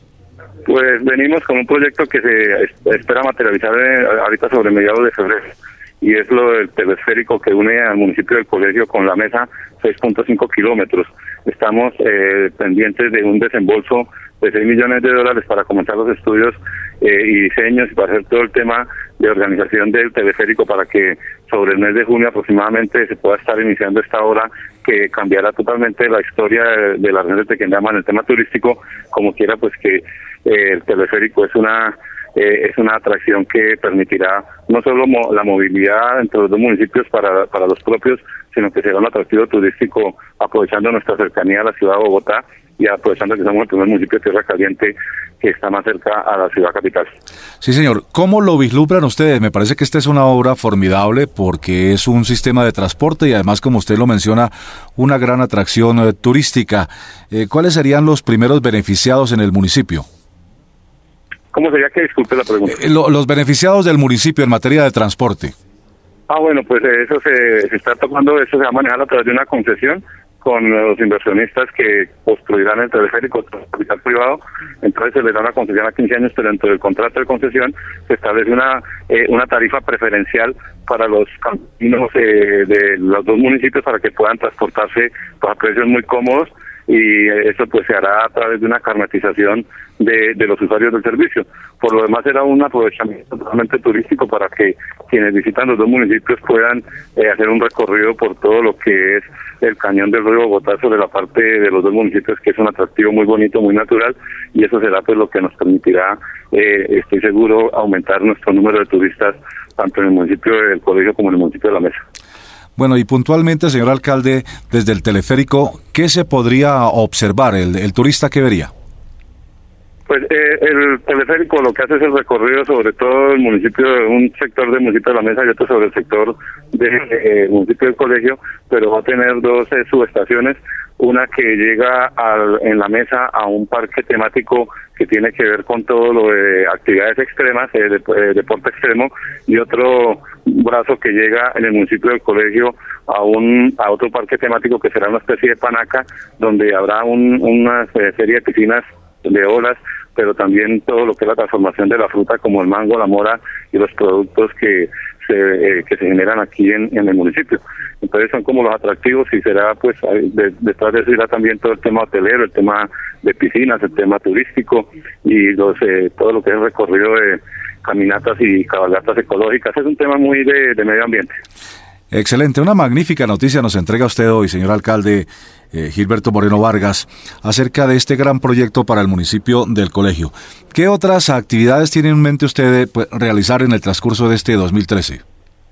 Speaker 16: Pues venimos con un proyecto que se espera materializar ahorita sobre mediados de febrero, y es lo del telesférico que une al municipio del colegio con la mesa, seis punto cinco kilómetros. Estamos eh, pendientes de un desembolso de seis millones de dólares para comenzar los estudios eh, y diseños y para hacer todo el tema de organización del teleférico, para que sobre el mes de junio aproximadamente se pueda estar iniciando esta obra que cambiará totalmente la historia de, de la región de Tequendama en el tema turístico. Como quiera, pues que eh, el teleférico es una eh, es una atracción que permitirá no solo mo la movilidad entre los dos municipios para, para los propios, sino que será un atractivo turístico aprovechando nuestra cercanía a la ciudad de Bogotá y aprovechando que somos el primer municipio de Tierra Caliente que está más cerca a la ciudad capital.
Speaker 3: Sí, señor. ¿Cómo lo vislumbran ustedes? Me parece que esta es una obra formidable porque es un sistema de transporte y además, como usted lo menciona, una gran atracción eh, turística. Eh, ¿Cuáles serían los primeros beneficiados en el municipio?
Speaker 16: ¿Cómo sería que disculpe la pregunta?
Speaker 3: Eh, lo, los beneficiados del municipio en materia de transporte.
Speaker 16: Ah, bueno, pues eso se, se está tomando, eso se va a manejar a través de una concesión con los inversionistas que construirán el teleférico, capital privado. Entonces se les da una concesión a quince años, pero dentro del contrato de concesión se establece una eh, una tarifa preferencial para los campesinos eh, de los dos municipios para que puedan transportarse pues, a precios muy cómodos, y eso pues se hará a través de una carnetización de, de los usuarios del servicio. Por lo demás será un aprovechamiento totalmente turístico para que quienes visitan los dos municipios puedan eh, hacer un recorrido por todo lo que es el cañón del río Bogotá sobre la parte de los dos municipios, que es un atractivo muy bonito, muy natural, y eso será pues lo que nos permitirá, eh, estoy seguro, aumentar nuestro número de turistas tanto en el municipio del colegio como en el municipio de La Mesa.
Speaker 3: Bueno, y puntualmente, señor alcalde, desde el teleférico, ¿qué se podría observar? ¿El, el turista qué vería?
Speaker 16: Pues eh, el teleférico lo que hace es el recorrido sobre todo el municipio, un sector del municipio de La Mesa y otro sobre el sector del eh, municipio del colegio, pero va a tener dos eh, subestaciones, una que llega al, en La Mesa a un parque temático que tiene que ver con todo lo de actividades extremas, eh, de, eh, deporte extremo, y otro brazo que llega en el municipio del colegio a un a otro parque temático que será una especie de panaca, donde habrá un, una serie de piscinas de olas, pero también todo lo que es la transformación de la fruta como el mango, la mora y los productos que se eh, que se generan aquí en, en el municipio. Entonces son como los atractivos, y será pues de, detrás de eso irá también todo el tema hotelero, el tema de piscinas, el tema turístico y los eh, todo lo que es el recorrido de caminatas y cabalgatas ecológicas. Es un tema muy de, de medio ambiente.
Speaker 3: Excelente, una magnífica noticia nos entrega usted hoy, señor alcalde, eh, Gilberto Moreno Vargas, acerca de este gran proyecto para el municipio del colegio. ¿Qué otras actividades tiene en mente usted pues, realizar en el transcurso de este dos mil trece?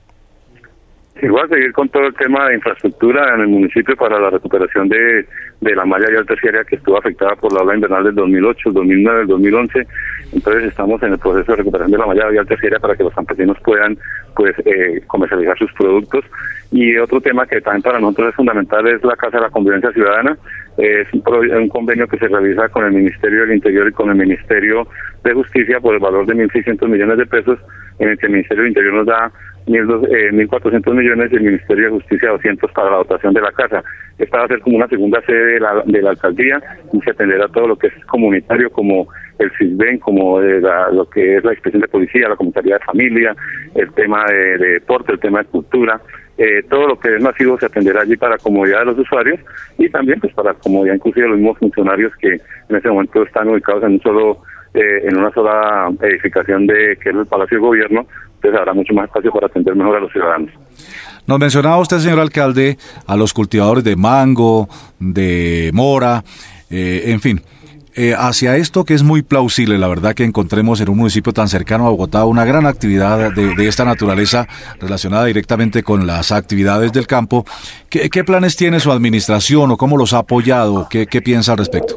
Speaker 16: Igual seguir con todo el tema de infraestructura en el municipio para la recuperación de, de la malla vial terciaria que estuvo afectada por la ola invernal del dos mil ocho, el dos mil nueve, el dos mil once. Entonces estamos en el proceso de recuperación de la malla vial terciaria para que los campesinos puedan pues eh, comercializar sus productos. Y otro tema que también para nosotros es fundamental es la Casa de la Convivencia Ciudadana. Es un, pro, un convenio que se realiza con el Ministerio del Interior y con el Ministerio de Justicia por el valor de mil seiscientos millones de pesos, en el que el Ministerio del Interior nos da mil cuatrocientos millones y el Ministerio de Justicia doscientos para la dotación de la casa. Esta va a ser como una segunda sede de la, de la alcaldía y se atenderá todo lo que es comunitario, como el CISBEN, como de la, lo que es la inspección de policía, la comisaría de familia, el tema de, de deporte, el tema de cultura. Eh, todo lo que es masivo se atenderá allí para comodidad de los usuarios y también pues para comodidad inclusive de los mismos funcionarios que en ese momento están ubicados en un solo eh, en una sola edificación de que es el Palacio de Gobierno. Entonces habrá mucho más espacio para atender mejor a los ciudadanos.
Speaker 3: Nos mencionaba usted, señor alcalde, a los cultivadores de mango, de mora, eh, en fin. Eh, hacia esto que es muy plausible, la verdad, que encontremos en un municipio tan cercano a Bogotá una gran actividad de, de esta naturaleza relacionada directamente con las actividades del campo. ¿Qué, qué planes tiene su administración o cómo los ha apoyado? ¿Qué, qué piensa al respecto?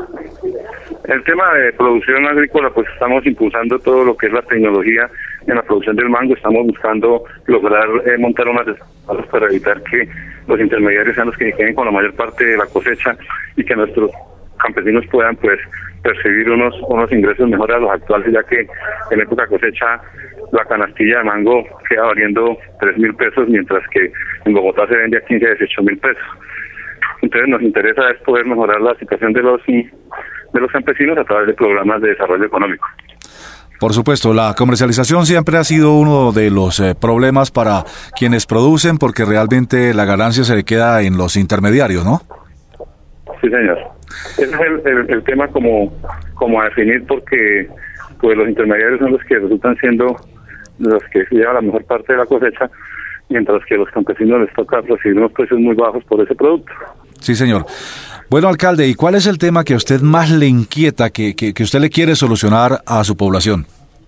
Speaker 16: El tema de producción agrícola, pues estamos impulsando todo lo que es la tecnología en la producción del mango. Estamos buscando lograr eh, montar unas escalas para evitar que los intermediarios sean los que queden con la mayor parte de la cosecha y que nuestros campesinos puedan pues percibir unos unos ingresos mejores a los actuales, ya que en época cosecha la canastilla de mango queda valiendo tres mil pesos, mientras que en Bogotá se vende a quince a dieciocho mil pesos. Entonces nos interesa es poder mejorar la situación de los de los campesinos a través de programas de desarrollo económico.
Speaker 3: Por supuesto, la comercialización siempre ha sido uno de los eh, problemas para quienes producen, porque realmente la ganancia se le queda en los intermediarios, ¿no?
Speaker 16: Sí, señor. Ese es el, el, el tema como, como a definir, porque pues los intermediarios son los que resultan siendo los que llevan la mejor parte de la cosecha, mientras que a los campesinos les toca recibir unos precios muy bajos por ese producto.
Speaker 3: Sí, señor. Bueno, alcalde, ¿y cuál es el tema que a usted más le inquieta, que, que, que usted le quiere solucionar a su población?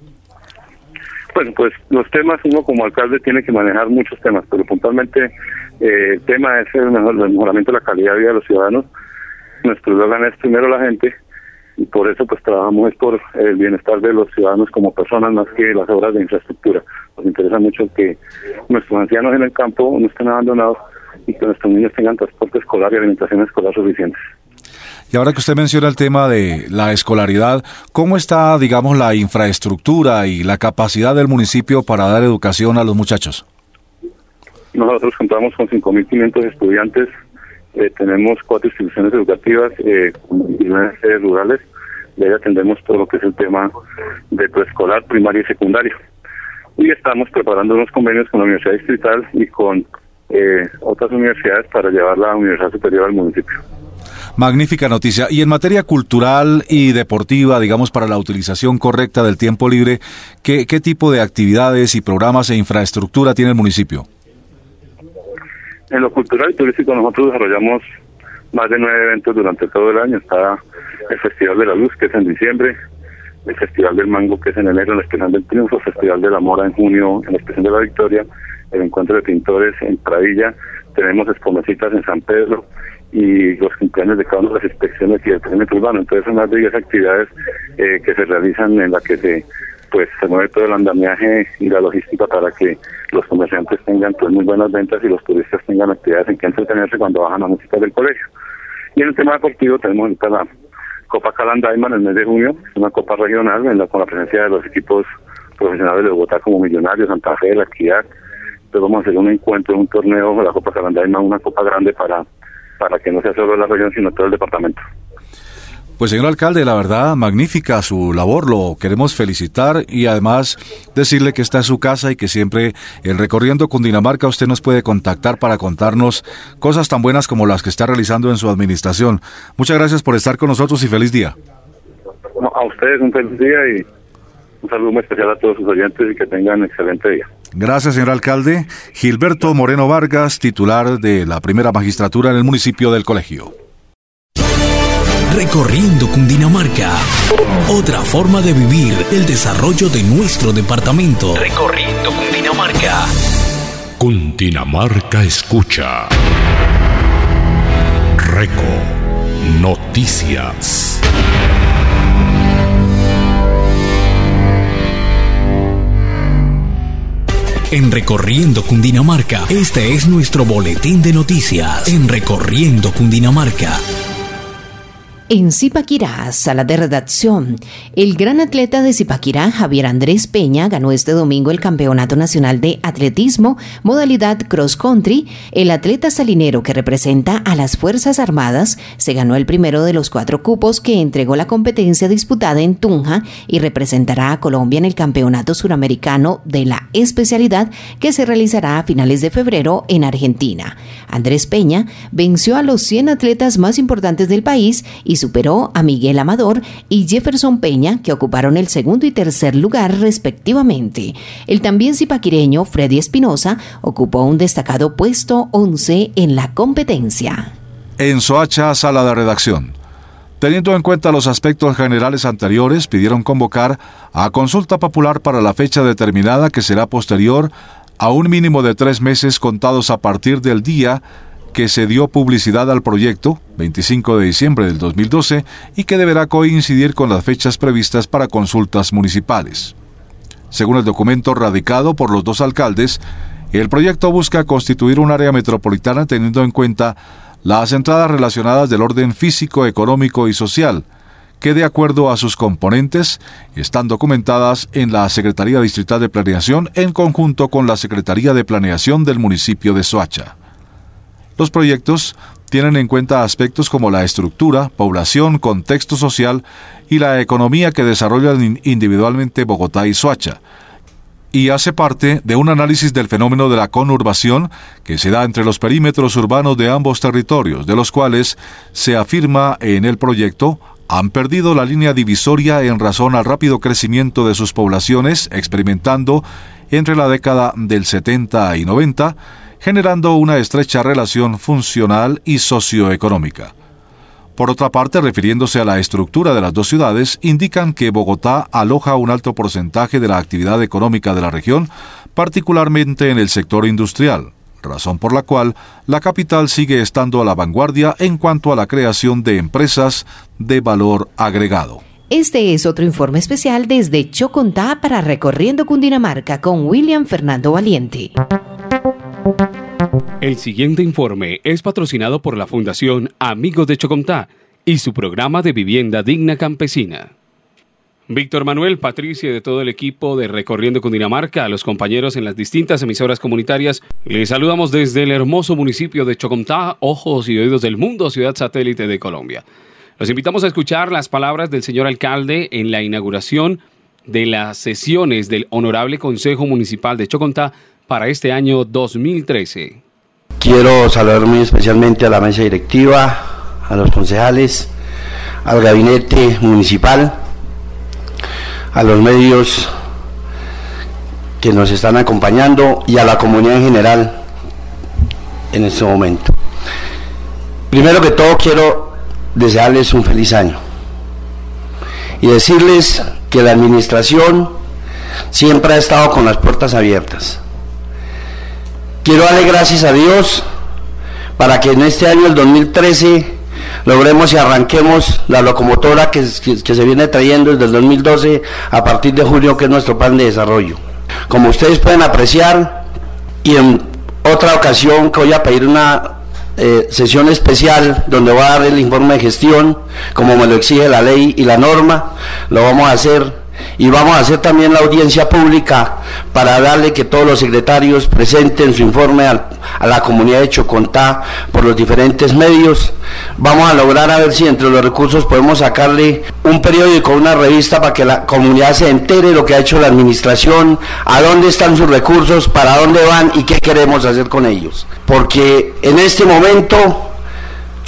Speaker 16: Bueno, pues los temas, uno como alcalde tiene que manejar muchos temas, pero puntualmente eh, el tema es el, mejor, el mejoramiento de la calidad de vida de los ciudadanos. Nuestro eslogan es primero la gente, y por eso pues trabajamos es por el bienestar de los ciudadanos como personas más que las obras de infraestructura. Nos interesa mucho que nuestros ancianos en el campo no estén abandonados y que nuestros niños tengan transporte escolar y alimentación escolar suficientes.
Speaker 3: Y ahora que usted menciona el tema de la escolaridad, ¿cómo está, digamos, la infraestructura y la capacidad del municipio para dar educación a los muchachos?
Speaker 16: Nosotros contamos con cinco mil quinientos estudiantes, eh, tenemos cuatro instituciones educativas, eh, veintinueve sedes rurales, y ahí atendemos todo lo que es el tema de preescolar, primaria y secundario. Y estamos preparando unos convenios con la Universidad Distrital y con eh, otras universidades para llevar la Universidad Superior al municipio.
Speaker 3: Magnífica noticia. Y en materia cultural y deportiva, digamos, para la utilización correcta del tiempo libre, ¿qué, qué tipo de actividades y programas e infraestructura tiene el municipio?
Speaker 16: En lo cultural y turístico nosotros desarrollamos más de nueve eventos durante todo el año. Está el Festival de la Luz, que es en diciembre, el Festival del Mango, que es en enero, en la Expresión del Triunfo, el Festival de la Mora en junio, en la Expresión de la Victoria, el Encuentro de Pintores en Pradilla, tenemos Expomecitas en San Pedro, y los cumpleaños de cada una de las inspecciones y el perímetro urbano. Entonces son más de diez actividades eh, que se realizan en las que se pues se mueve todo el andamiaje y la logística para que los comerciantes tengan pues muy buenas ventas y los turistas tengan actividades en que entretenerse cuando bajan las músicas del colegio. Y en el tema deportivo tenemos ahorita la Copa Calandaima en el mes de junio, es una copa regional en la, con la presencia de los equipos profesionales de Bogotá como Millonarios, Santa Fe, La Equidad. Entonces vamos a hacer un encuentro, un torneo de la Copa Calandaima, una copa grande para para que no sea solo la región, sino todo el departamento.
Speaker 3: Pues señor alcalde, la verdad, magnífica su labor, lo queremos felicitar y además decirle que está en su casa y que siempre en Recorriendo Cundinamarca usted nos puede contactar para contarnos cosas tan buenas como las que está realizando en su administración. Muchas gracias por estar con nosotros y feliz día.
Speaker 16: No, a ustedes un feliz día y Un saludo muy especial a todos sus oyentes y que tengan un excelente día.
Speaker 3: Gracias, señor alcalde. Gilberto Moreno Vargas, titular de la primera magistratura en el municipio del Colegio.
Speaker 1: Recorriendo Cundinamarca. Otra forma de vivir el desarrollo de nuestro departamento. Recorriendo Cundinamarca.
Speaker 13: Cundinamarca escucha. Reco Noticias.
Speaker 1: En Recorriendo Cundinamarca, este es nuestro boletín de noticias. En Recorriendo Cundinamarca.
Speaker 2: En Zipaquirá, sala de redacción, el gran atleta de Zipaquirá, Javier Andrés Peña, ganó este domingo el Campeonato Nacional de Atletismo, modalidad cross country. El atleta salinero que representa a las Fuerzas Armadas se ganó el primero de los cuatro cupos que entregó la competencia disputada en Tunja y representará a Colombia en el Campeonato Suramericano de la especialidad que se realizará a finales de febrero en Argentina. Andrés Peña venció a los cien atletas más importantes del país y superó a Miguel Amador y Jefferson Peña, que ocuparon el segundo y tercer lugar respectivamente. El también zipaquireño Freddy Espinosa ocupó un destacado puesto once en la competencia.
Speaker 3: En Soacha, sala de redacción. Teniendo en cuenta los aspectos generales anteriores, pidieron convocar a consulta popular para la fecha determinada que será posterior a un mínimo de tres meses contados a partir del día que se dio publicidad al proyecto, veinticinco de diciembre del dos mil doce, y que deberá coincidir con las fechas previstas para consultas municipales. Según el documento radicado por los dos alcaldes, el proyecto busca constituir un área metropolitana teniendo en cuenta las entradas relacionadas del orden físico, económico y social, que de acuerdo a sus componentes están documentadas en la Secretaría Distrital de Planeación en conjunto con la Secretaría de Planeación del municipio de Soacha. Los proyectos tienen en cuenta aspectos como la estructura, población, contexto social y la economía que desarrollan individualmente Bogotá y Soacha, y hace parte de un análisis del fenómeno de la conurbación que se da entre los perímetros urbanos de ambos territorios, de los cuales se afirma en el proyecto han perdido la línea divisoria en razón al rápido crecimiento de sus poblaciones, experimentando entre la década del setenta y noventa, generando una estrecha relación funcional y socioeconómica. Por otra parte, refiriéndose a la estructura de las dos ciudades, indican que Bogotá aloja un alto porcentaje de la actividad económica de la región, particularmente en el sector industrial, razón por la cual la capital sigue estando a la vanguardia en cuanto a la creación de empresas de valor agregado.
Speaker 2: Este es otro informe especial desde Chocontá para Recorriendo Cundinamarca con William Fernando Valiente.
Speaker 7: El siguiente informe es patrocinado por la Fundación Amigos de Chocontá y su programa de vivienda digna campesina. Víctor Manuel, Patricia y de todo el equipo de Recorriendo Cundinamarca, a los compañeros en las distintas emisoras comunitarias, les saludamos desde el hermoso municipio de Chocontá, ojos y oídos del mundo, ciudad satélite de Colombia. Los invitamos a escuchar las palabras del señor alcalde en la inauguración de las sesiones del Honorable Consejo Municipal de Chocontá para este año dos mil trece.
Speaker 17: Quiero saludar muy especialmente a la mesa directiva, a los concejales, al gabinete municipal, a los medios que nos están acompañando y a la comunidad en general en este momento. Primero que todo quiero desearles un feliz año y decirles que la administración siempre ha estado con las puertas abiertas. Quiero darle gracias a Dios para que en este año, el dos mil trece, logremos y arranquemos la locomotora que, que, que se viene trayendo desde el dos mil doce a partir de julio, que es nuestro plan de desarrollo. Como ustedes pueden apreciar, y en otra ocasión que voy a pedir una eh, sesión especial donde voy a dar el informe de gestión, como me lo exige la ley y la norma, lo vamos a hacer. Y vamos a hacer también la audiencia pública para darle que todos los secretarios presenten su informe a, a la comunidad de Chocontá por los diferentes medios. Vamos a lograr a ver si entre los recursos podemos sacarle un periódico, una revista, para que la comunidad se entere de lo que ha hecho la administración, a dónde están sus recursos, para dónde van y qué queremos hacer con ellos. Porque en este momento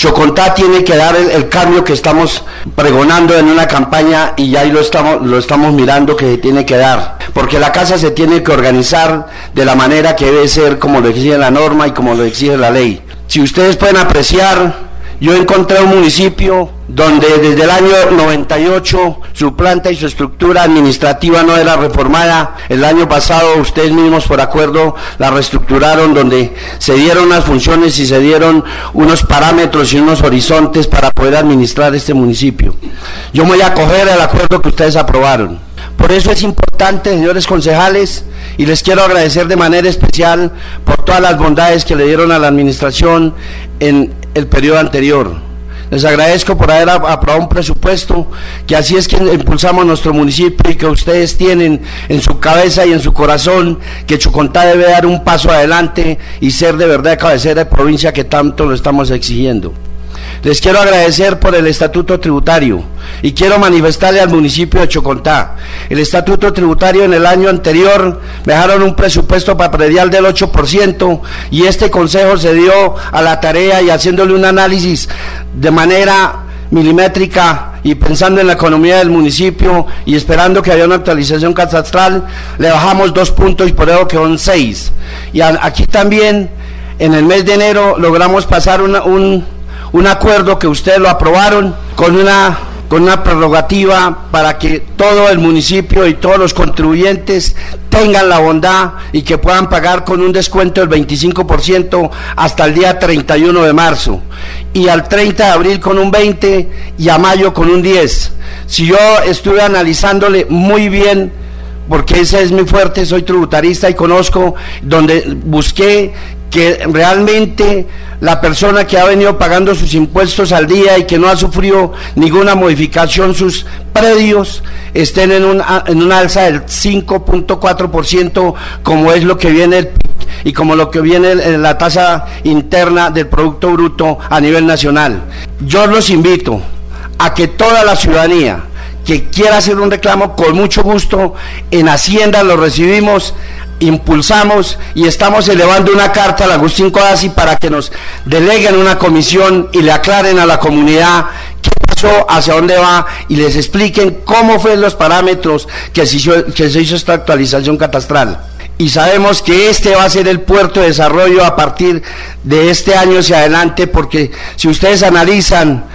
Speaker 17: Chocontá tiene que dar el, el cambio que estamos pregonando en una campaña y ya ahí lo estamos, lo estamos mirando que se tiene que dar, porque la casa se tiene que organizar de la manera que debe ser, como lo exige la norma y como lo exige la ley. Si ustedes pueden apreciar, yo encontré un municipio donde desde el año noventa y ocho su planta y su estructura administrativa no era reformada. El año pasado ustedes mismos por acuerdo la reestructuraron, donde se dieron unas funciones y se dieron unos parámetros y unos horizontes para poder administrar este municipio. Yo me voy a acoger al acuerdo que ustedes aprobaron. Por eso es importante, señores concejales, y les quiero agradecer de manera especial por todas las bondades que le dieron a la administración en el periodo anterior. Les agradezco por haber aprobado un presupuesto, que así es que impulsamos nuestro municipio y que ustedes tienen en su cabeza y en su corazón que Chocontá debe dar un paso adelante y ser de verdad cabecera de provincia que tanto lo estamos exigiendo. Les quiero agradecer por el estatuto tributario y quiero manifestarle al municipio de Chocontá. El estatuto tributario en el año anterior me dejaron un presupuesto para predial del ocho por ciento y este consejo se dio a la tarea y haciéndole un análisis de manera milimétrica y pensando en la economía del municipio y esperando que haya una actualización catastral, le bajamos dos puntos y por eso quedó en seis. Y a, aquí también en el mes de enero logramos pasar una, un un acuerdo que ustedes lo aprobaron con una, con una prerrogativa para que todo el municipio y todos los contribuyentes tengan la bondad y que puedan pagar con un descuento del veinticinco por ciento hasta el día treinta y uno de marzo, y al treinta de abril con un veinte por ciento y a mayo con un diez por ciento. Si yo estuve analizándole muy bien, porque ese es mi fuerte, soy tributarista y conozco, donde busqué que realmente la persona que ha venido pagando sus impuestos al día y que no ha sufrido ninguna modificación, sus predios estén en un, en una alza del cinco punto cuatro por ciento, como es lo que viene el P I C y como lo que viene en la tasa interna del Producto Bruto a nivel nacional. Yo los invito a que toda la ciudadanía que quiera hacer un reclamo, con mucho gusto, en Hacienda lo recibimos, impulsamos y estamos elevando una carta al Agustín Codazzi para que nos deleguen una comisión y le aclaren a la comunidad qué pasó, hacia dónde va y les expliquen cómo fueron los parámetros que se hizo, que se hizo esta actualización catastral. Y sabemos que este va a ser el puerto de desarrollo a partir de este año hacia adelante, porque si ustedes analizan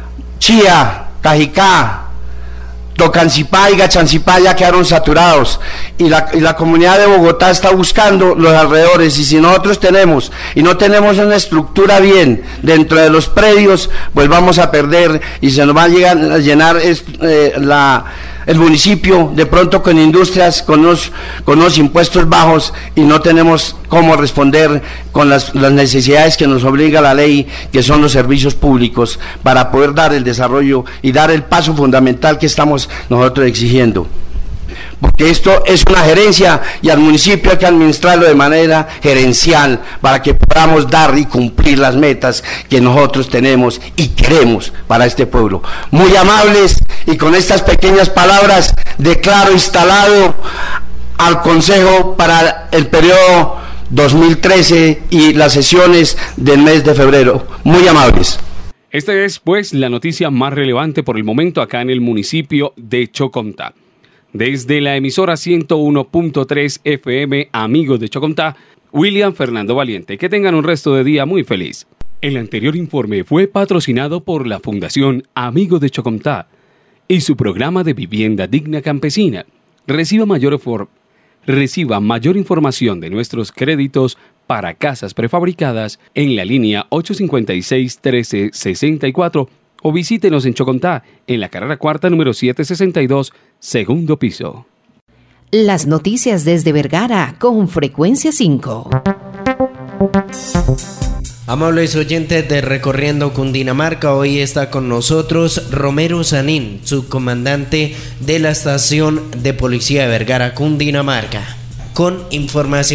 Speaker 17: Chía, Cajicá, Tocancipá y Gachancipá ya quedaron saturados y la, y la comunidad de Bogotá está buscando los alrededores, y si nosotros tenemos y no tenemos una estructura bien dentro de los predios, pues vamos a perder y se nos va a, llegar, a llenar eh, la, el municipio de pronto con industrias, con unos, con unos impuestos bajos y no tenemos cómo responder con las, las necesidades que nos obliga la ley, que son los servicios públicos, para poder dar el desarrollo y dar el paso fundamental que estamos nosotros exigiendo. Porque esto es una gerencia y al municipio hay que administrarlo de manera gerencial para que podamos dar y cumplir las metas que nosotros tenemos y queremos para este pueblo. Muy amables, y con estas pequeñas palabras declaro instalado al Consejo para el periodo dos mil trece y las sesiones del mes de febrero. Muy amables.
Speaker 7: Esta es pues la noticia más relevante por el momento acá en el municipio de Chocontá. Desde la emisora ciento uno punto tres F M, amigos de Chocontá, William Fernando Valiente. Que tengan un resto de día muy feliz. El anterior informe fue patrocinado por la Fundación Amigos de Chocontá y su programa de vivienda digna campesina. Reciba mayor, for- reciba mayor información de nuestros créditos para casas prefabricadas en la línea ocho cinco seis, trece sesenta y cuatro o visítenos en Chocontá, en la carrera cuarta número setecientos sesenta y dos, segundo piso.
Speaker 2: Las noticias desde Vergara con Frecuencia cinco.
Speaker 18: Amables oyentes de Recorriendo Cundinamarca, hoy está con nosotros Romero Sanín, subcomandante de la estación de policía de Vergara, Cundinamarca, con información.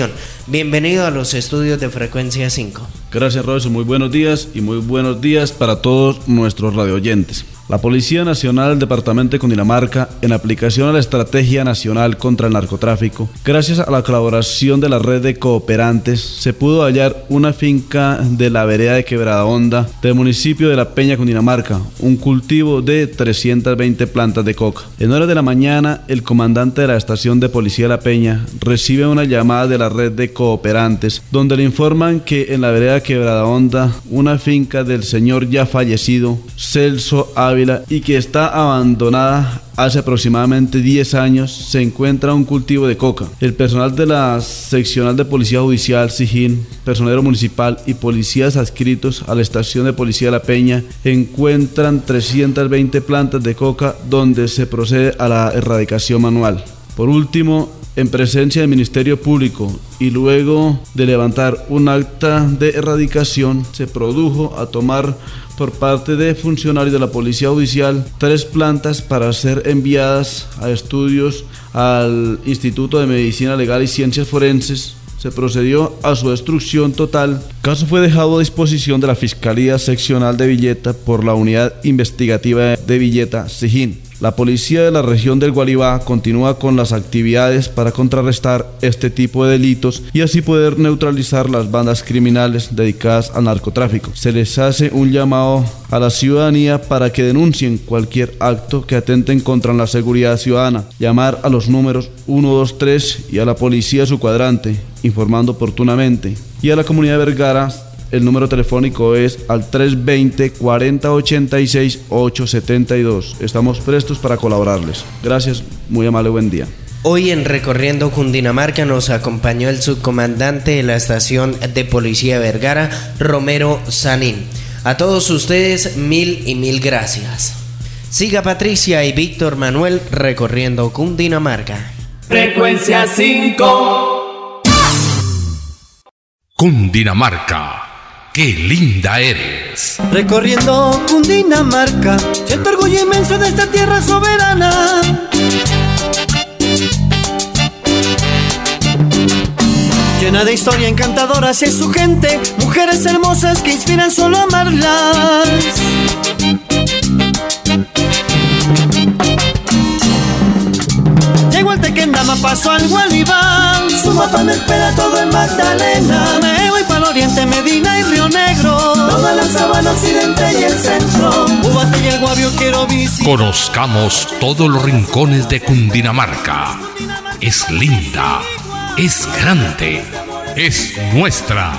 Speaker 18: Bienvenido a los estudios de Frecuencia cinco.
Speaker 19: Gracias, Robinson. Muy buenos días y muy buenos días para todos nuestros radioyentes. La Policía Nacional del Departamento de Cundinamarca, en aplicación a la Estrategia Nacional contra el Narcotráfico, gracias a la colaboración de la red de cooperantes, se pudo hallar una finca de la vereda de Quebrada Honda del municipio de La Peña, Cundinamarca, un cultivo de trescientas veinte plantas de coca. En horas de la mañana, el comandante de la estación de policía de La Peña recibe una llamada de la red de cooperantes, donde le informan que en la vereda de Quebrada Honda, una finca del señor ya fallecido, Celso Ávila, y que está abandonada hace aproximadamente diez años, se encuentra un cultivo de coca. El personal de la seccional de policía judicial Sijín, personero municipal y policías adscritos a la estación de policía de La Peña encuentran trescientas veinte plantas de coca donde se procede a la erradicación manual. Por último, en presencia del Ministerio Público y luego de levantar un acta de erradicación, se produjo a tomar por parte de funcionarios de la Policía Judicial tres plantas para ser enviadas a estudios al Instituto de Medicina Legal y Ciencias Forenses. Se procedió a su destrucción total. El caso fue dejado a disposición de la Fiscalía Seccional de Villeta por la Unidad Investigativa de Villeta, Sijín. La policía de la región del Gualibá continúa con las actividades para contrarrestar este tipo de delitos y así poder neutralizar las bandas criminales dedicadas al narcotráfico. Se les hace un llamado a la ciudadanía para que denuncien cualquier acto que atenten contra la seguridad ciudadana. Llamar a los números uno dos tres y a la policía de su cuadrante, informando oportunamente. Y a la comunidad de Vergara, el número telefónico es al tres dos cero, cuarenta ochenta y seis, ochocientos setenta y dos. Estamos prestos para colaborarles. Gracias, muy amable, buen día.
Speaker 18: Hoy en Recorriendo Cundinamarca nos acompañó el subcomandante de la estación de policía de Vergara, Romero Sanín. A todos ustedes, mil y mil gracias. Siga Patricia y Víctor Manuel recorriendo Cundinamarca.
Speaker 13: Frecuencia cinco. Cundinamarca. ¡Qué linda eres!
Speaker 15: Recorriendo Cundinamarca, siento orgullo inmenso de esta tierra soberana. Llena de historia encantadora hacia su gente, mujeres hermosas que inspiran solo a amarlas. Llego al Tequendama, paso al Gualibán, su mapa me espera todo en Magdalena. Me voy para el oriente, Medina y Río Negro, toda la sabana occidente y el centro, Ubate y el Guavio quiero visitar.
Speaker 13: Conozcamos todos los rincones de Cundinamarca. Es linda, es grande, es nuestra.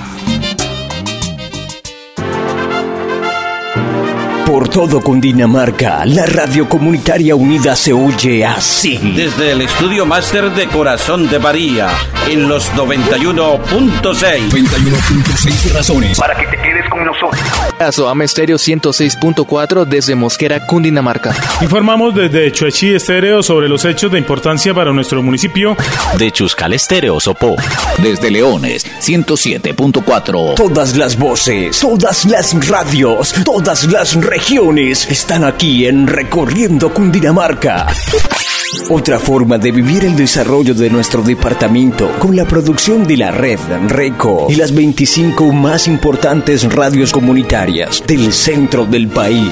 Speaker 1: Por todo Cundinamarca, la radio comunitaria unida se oye así.
Speaker 9: Desde el estudio máster de Corazón de María, en los noventa y uno punto seis.
Speaker 1: noventa y uno punto seis razones
Speaker 11: para que te quedes con nosotros. Soama Estéreo ciento seis punto cuatro desde Mosquera, Cundinamarca.
Speaker 12: Informamos desde Chuechi Estéreo sobre los hechos de importancia para nuestro municipio.
Speaker 5: De Chuscal Estéreo, Sopó.
Speaker 1: Desde Leones, ciento siete punto cuatro. Todas las voces, todas las radios, todas las regiones están aquí en Recorriendo Cundinamarca. Otra forma de vivir el desarrollo de nuestro departamento con la producción de la red RECO y las veinticinco más importantes radios comunitarias del centro del país.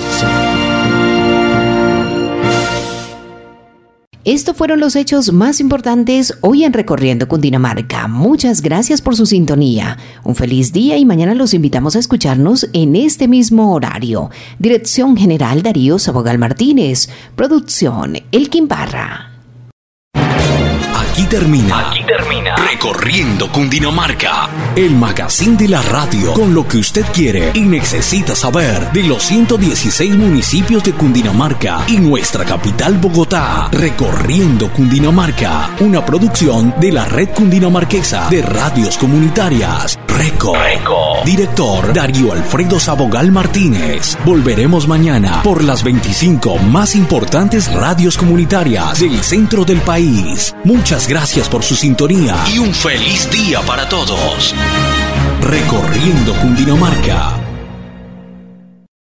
Speaker 2: Estos fueron los hechos más importantes hoy en Recorriendo Cundinamarca. Muchas gracias por su sintonía. Un feliz día y mañana los invitamos a escucharnos en este mismo horario. Dirección General Darío Sabogal Martínez. Producción Elkin Barra.
Speaker 1: Aquí termina,
Speaker 11: Aquí termina
Speaker 1: Recorriendo Cundinamarca, el magazine de la radio con lo que usted quiere y necesita saber de los ciento dieciséis municipios de Cundinamarca y nuestra capital Bogotá. Recorriendo Cundinamarca, una producción de la Red Cundinamarquesa de Radios Comunitarias. RECO. RECO. Director Darío Alfredo Sabogal Martínez. Volveremos mañana por las veinticinco más importantes radios comunitarias del centro del país. Muchas gracias por su sintonía y un feliz día para todos. Recorriendo Cundinamarca.